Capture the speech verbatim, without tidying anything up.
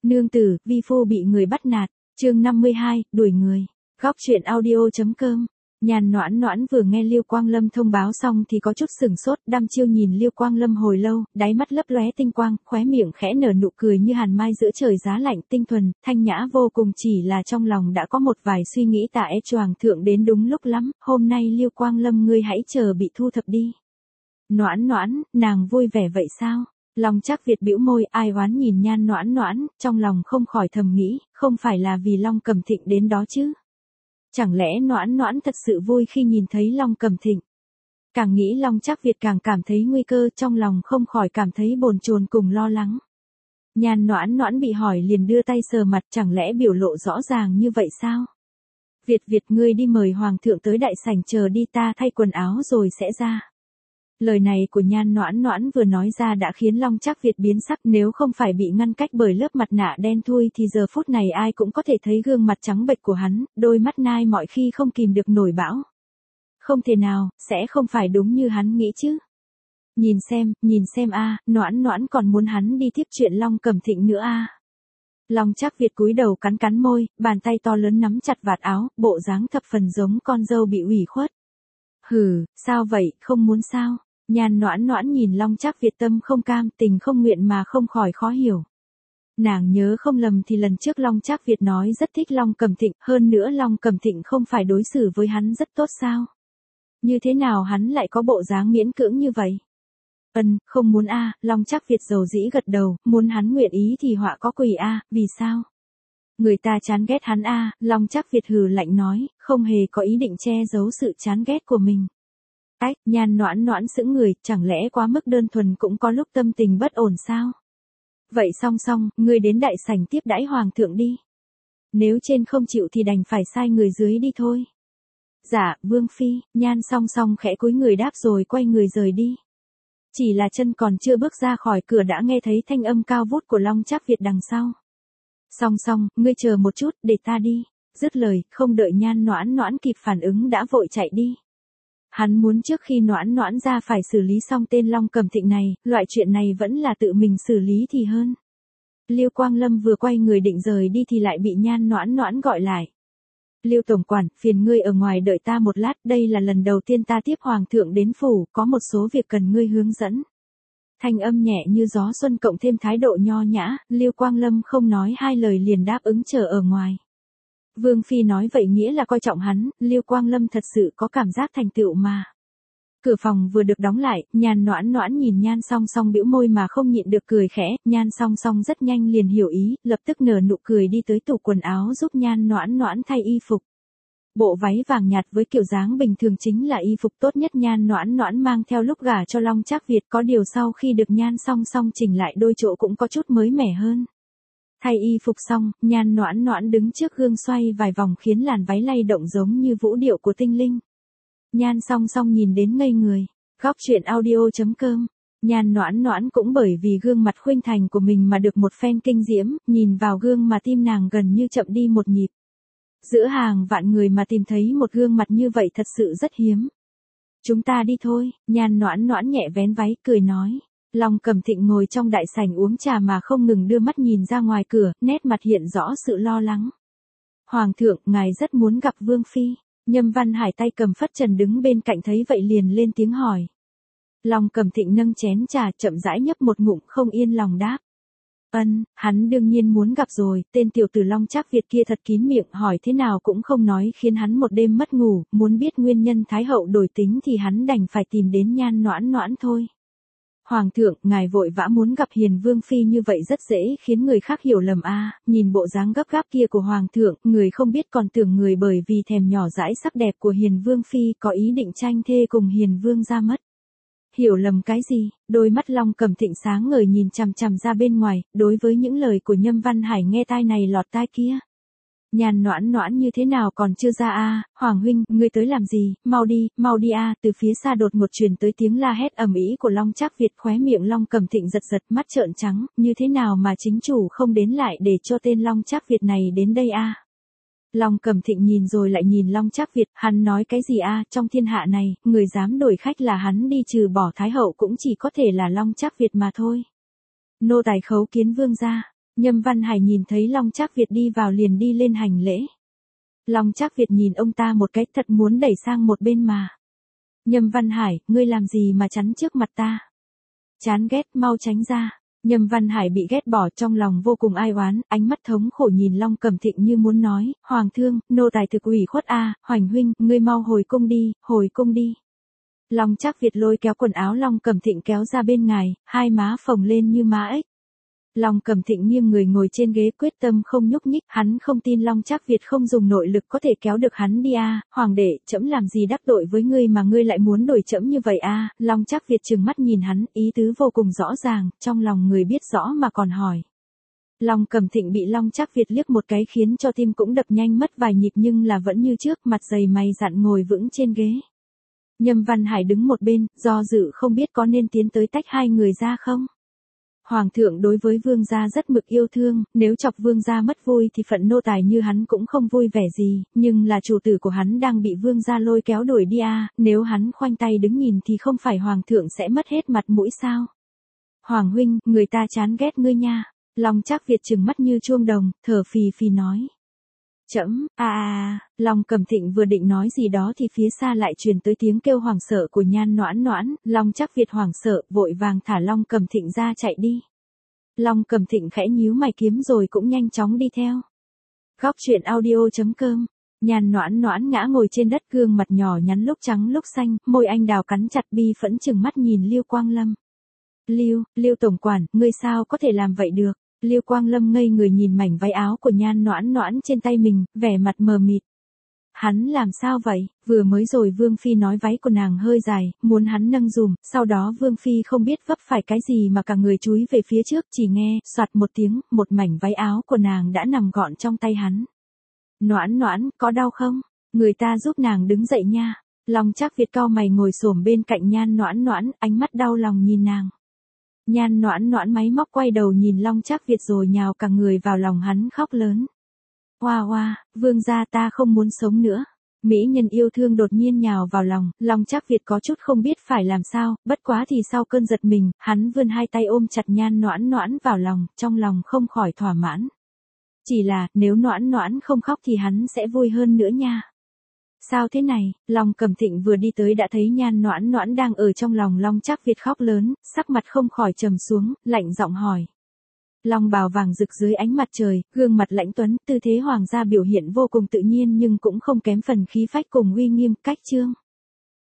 Nương tử, vi phu bị người bắt nạt, chương năm mươi hai, đuổi người. Góc truyện audio.com. Nhàn Noãn Noãn vừa nghe Lưu Quang Lâm thông báo xong thì có chút sửng sốt, đăm chiêu nhìn Lưu Quang Lâm hồi lâu, đáy mắt lấp lóe tinh quang, khóe miệng khẽ nở nụ cười như hàn mai giữa trời giá lạnh, tinh thuần, thanh nhã vô cùng, chỉ là trong lòng đã có một vài suy nghĩ tạ ế choàng thượng đến đúng lúc lắm, hôm nay Lưu Quang Lâm ngươi hãy chờ bị thu thập đi. Noãn Noãn, nàng vui vẻ vậy sao? Long Trác Việt bĩu môi, ai oán nhìn Nhan Noãn Noãn, trong lòng không khỏi thầm nghĩ, không phải là vì Long Cẩm Thịnh đến đó chứ? Chẳng lẽ Noãn Noãn thật sự vui khi nhìn thấy Long Cẩm Thịnh? Càng nghĩ Long Trác Việt càng cảm thấy nguy cơ, trong lòng không khỏi cảm thấy bồn chồn cùng lo lắng. Nhan Noãn Noãn bị hỏi liền đưa tay sờ mặt, chẳng lẽ biểu lộ rõ ràng như vậy sao? Việt Việt, ngươi đi mời Hoàng thượng tới đại sảnh chờ đi, ta thay quần áo rồi sẽ ra. Lời này của Nhan Noãn Noãn vừa nói ra đã khiến Long Trác Việt biến sắc, nếu không phải bị ngăn cách bởi lớp mặt nạ đen thui thì giờ phút này ai cũng có thể thấy gương mặt trắng bệch của hắn, đôi mắt nai mọi khi không kìm được nổi bão. Không thể nào, sẽ không phải đúng như hắn nghĩ chứ. Nhìn xem, nhìn xem a, à, Noãn Noãn còn muốn hắn đi tiếp chuyện Long Cẩm Thịnh nữa a. À. Long Trác Việt cúi đầu cắn cắn môi, bàn tay to lớn nắm chặt vạt áo, bộ dáng thập phần giống con dâu bị ủy khuất. Hừ, sao vậy, không muốn sao? Nhan Noãn Noãn nhìn Long Trác Việt tâm không cam, tình không nguyện mà không khỏi khó hiểu. Nàng nhớ không lầm thì lần trước Long Trác Việt nói rất thích Long Cẩm Thịnh, hơn nữa Long Cẩm Thịnh không phải đối xử với hắn rất tốt sao? Như thế nào hắn lại có bộ dáng miễn cưỡng như vậy? Ân, không muốn a, à, Long Trác Việt dầu dĩ gật đầu, muốn hắn nguyện ý thì họa có quỷ a, à, vì sao? Người ta chán ghét hắn a, à, Long Trác Việt hừ lạnh nói, không hề có ý định che giấu sự chán ghét của mình. Ách, Nhan Noãn Noãn sững người, chẳng lẽ quá mức đơn thuần cũng có lúc tâm tình bất ổn sao? Vậy song song, ngươi đến đại sảnh tiếp đãi Hoàng thượng đi. Nếu trên không chịu thì đành phải sai người dưới đi thôi. Dạ, Vương Phi, Nhan song song khẽ cúi người đáp rồi quay người rời đi. Chỉ là chân còn chưa bước ra khỏi cửa đã nghe thấy thanh âm cao vút của Long Trác Việt đằng sau. Song song, ngươi chờ một chút, để ta đi. Dứt lời, không đợi Nhan Noãn Noãn kịp phản ứng đã vội chạy đi. Hắn muốn trước khi Noãn Noãn ra phải xử lý xong tên Long Cẩm Thịnh này, loại chuyện này vẫn là tự mình xử lý thì hơn. Lưu Quang Lâm vừa quay người định rời đi thì lại bị Nhan Noãn Noãn gọi lại. Lưu tổng quản, phiền ngươi ở ngoài đợi ta một lát, đây là lần đầu tiên ta tiếp Hoàng thượng đến phủ, có một số việc cần ngươi hướng dẫn. Thanh âm nhẹ như gió xuân cộng thêm thái độ nho nhã, Lưu Quang Lâm không nói hai lời liền đáp ứng chờ ở ngoài. Vương Phi nói vậy nghĩa là coi trọng hắn, Lưu Quang Lâm thật sự có cảm giác thành tựu mà. Cửa phòng vừa được đóng lại, Nhan Noãn Noãn nhìn Nhan Song Song bĩu môi mà không nhịn được cười khẽ, Nhan Song Song rất nhanh liền hiểu ý, lập tức nở nụ cười đi tới tủ quần áo giúp Nhan Noãn Noãn thay y phục. Bộ váy vàng nhạt với kiểu dáng bình thường chính là y phục tốt nhất Nhan Noãn Noãn mang theo lúc gả cho Long Trác Việt, có điều sau khi được Nhan Song Song chỉnh lại đôi chỗ cũng có chút mới mẻ hơn. Thay y phục xong, Nhan Noãn Noãn đứng trước gương xoay vài vòng khiến làn váy lay động giống như vũ điệu của tinh linh. Nhan Song Song nhìn đến ngây người. Góc truyện audio.com. Nhan Noãn Noãn cũng bởi vì gương mặt khuynh thành của mình mà được một phen kinh diễm, nhìn vào gương mà tim nàng gần như chậm đi một nhịp. Giữa hàng vạn người mà tìm thấy một gương mặt như vậy thật sự rất hiếm. Chúng ta đi thôi, Nhan Noãn Noãn nhẹ vén váy, cười nói. Long Cẩm Thịnh ngồi trong đại sảnh uống trà mà không ngừng đưa mắt nhìn ra ngoài cửa, nét mặt hiện rõ sự lo lắng. Hoàng thượng, ngài rất muốn gặp Vương Phi. Nhâm Văn Hải tay cầm phất trần đứng bên cạnh thấy vậy liền lên tiếng hỏi. Long Cẩm Thịnh nâng chén trà chậm rãi nhấp một ngụm không yên lòng đáp. Ân, hắn đương nhiên muốn gặp rồi, tên tiểu tử Long Trác Việt kia thật kín miệng, hỏi thế nào cũng không nói khiến hắn một đêm mất ngủ, muốn biết nguyên nhân Thái hậu đổi tính thì hắn đành phải tìm đến Nhan Noãn Noãn thôi. Hoàng thượng, ngài vội vã muốn gặp Hiền Vương Phi như vậy rất dễ khiến người khác hiểu lầm a. À, nhìn bộ dáng gấp gáp kia của Hoàng thượng, người không biết còn tưởng người bởi vì thèm nhỏ dãi sắc đẹp của Hiền Vương Phi có ý định tranh thê cùng Hiền Vương ra mất. Hiểu lầm cái gì? Đôi mắt Long Cẩm Thịnh sáng ngời nhìn chằm chằm ra bên ngoài, đối với những lời của Nhâm Văn Hải nghe tai này lọt tai kia. Nhan Noãn Noãn như thế nào còn chưa ra a, à? Hoàng huynh, ngươi tới làm gì, mau đi, mau đi a, à. Từ phía xa đột ngột truyền tới tiếng la hét ầm ĩ của Long Trác Việt, khóe miệng Long Cẩm Thịnh giật giật, mắt trợn trắng, như thế nào mà chính chủ không đến lại để cho tên Long Trác Việt này đến đây a. À? Long Cẩm Thịnh nhìn rồi lại nhìn Long Trác Việt, hắn nói cái gì a, à? Trong thiên hạ này, người dám đổi khách là hắn đi, trừ bỏ Thái hậu cũng chỉ có thể là Long Trác Việt mà thôi. Nô tài khấu kiến vương gia. Nhâm Văn Hải nhìn thấy Long Trác Việt đi vào liền đi lên hành lễ. Long Trác Việt nhìn ông ta một cái thật muốn đẩy sang một bên mà. Nhâm Văn Hải, ngươi làm gì mà chắn trước mặt ta? Chán ghét, mau tránh ra. Nhâm Văn Hải bị ghét bỏ trong lòng vô cùng ai oán, ánh mắt thống khổ nhìn Long Cẩm Thịnh như muốn nói, Hoàng thương, nô tài thực ủy khuất a, Hoành huynh, ngươi mau hồi cung đi, hồi cung đi. Long Trác Việt lôi kéo quần áo Long Cẩm Thịnh kéo ra bên ngoài, hai má phồng lên như má ếch. Long Cẩm Thịnh nghiêng người ngồi trên ghế quyết tâm không nhúc nhích, hắn không tin Long Trác Việt không dùng nội lực có thể kéo được hắn đi a, hoàng đệ, trẫm làm gì đắc tội với ngươi mà ngươi lại muốn đổi trẫm như vậy a? Long Trác Việt trừng mắt nhìn hắn, ý tứ vô cùng rõ ràng, trong lòng người biết rõ mà còn hỏi. Long Cẩm Thịnh bị Long Trác Việt liếc một cái khiến cho tim cũng đập nhanh mất vài nhịp nhưng là vẫn như trước, mặt dày mày dạn ngồi vững trên ghế. Nhâm Văn Hải đứng một bên, do dự không biết có nên tiến tới tách hai người ra không. Hoàng thượng đối với vương gia rất mực yêu thương, nếu chọc vương gia mất vui thì phận nô tài như hắn cũng không vui vẻ gì, nhưng là chủ tử của hắn đang bị vương gia lôi kéo đuổi đi à, nếu hắn khoanh tay đứng nhìn thì không phải hoàng thượng sẽ mất hết mặt mũi sao? Hoàng huynh, người ta chán ghét ngươi nha. Long Trác Việt trừng mắt như chuông đồng, thở phì phì nói. Trẫm, a a, Long Cẩm Thịnh vừa định nói gì đó thì phía xa lại truyền tới tiếng kêu hoảng sợ của Nhan Noãn Noãn, Long Trác Việt hoảng sợ, vội vàng thả Long Cẩm Thịnh ra chạy đi. Long Cẩm Thịnh khẽ nhíu mày kiếm rồi cũng nhanh chóng đi theo. Góc truyện audio chấm com. Nhan Noãn Noãn ngã ngồi trên đất, gương mặt nhỏ nhắn lúc trắng lúc xanh, môi anh đào cắn chặt, bi phẫn chừng mắt nhìn Lưu Quang Lâm. Lưu, Lưu tổng quản, ngươi sao có thể làm vậy được? Lưu Quang Lâm ngây người nhìn mảnh váy áo của Nhan Noãn Noãn trên tay mình, vẻ mặt mờ mịt. Hắn làm sao vậy? Vừa mới rồi Vương Phi nói váy của nàng hơi dài, muốn hắn nâng dùm, sau đó Vương Phi không biết vấp phải cái gì mà cả người chúi về phía trước, chỉ nghe, soạt một tiếng, một mảnh váy áo của nàng đã nằm gọn trong tay hắn. Noãn Noãn, có đau không? Người ta giúp nàng đứng dậy nha. Long Trác Việt cau mày ngồi xổm bên cạnh Nhan Noãn Noãn, ánh mắt đau lòng nhìn nàng. Nhan Noãn Noãn máy móc quay đầu nhìn Long Trác Việt rồi nhào cả người vào lòng hắn khóc lớn. Hoa hoa, vương gia ta không muốn sống nữa. Mỹ nhân yêu thương đột nhiên nhào vào lòng, Long Trác Việt có chút không biết phải làm sao, bất quá thì sau cơn giật mình, hắn vươn hai tay ôm chặt Nhan Noãn Noãn vào lòng, trong lòng không khỏi thỏa mãn. Chỉ là, nếu Noãn Noãn không khóc thì hắn sẽ vui hơn nữa nha. Sao thế này? Long Cẩm Thịnh vừa đi tới đã thấy Nhan Noãn Noãn đang ở trong lòng Long Trác Việt khóc lớn, sắc mặt không khỏi trầm xuống, lạnh giọng hỏi. Long bào vàng rực dưới ánh mặt trời, gương mặt lãnh tuấn, tư thế hoàng gia biểu hiện vô cùng tự nhiên nhưng cũng không kém phần khí phách cùng uy nghiêm, cách chương.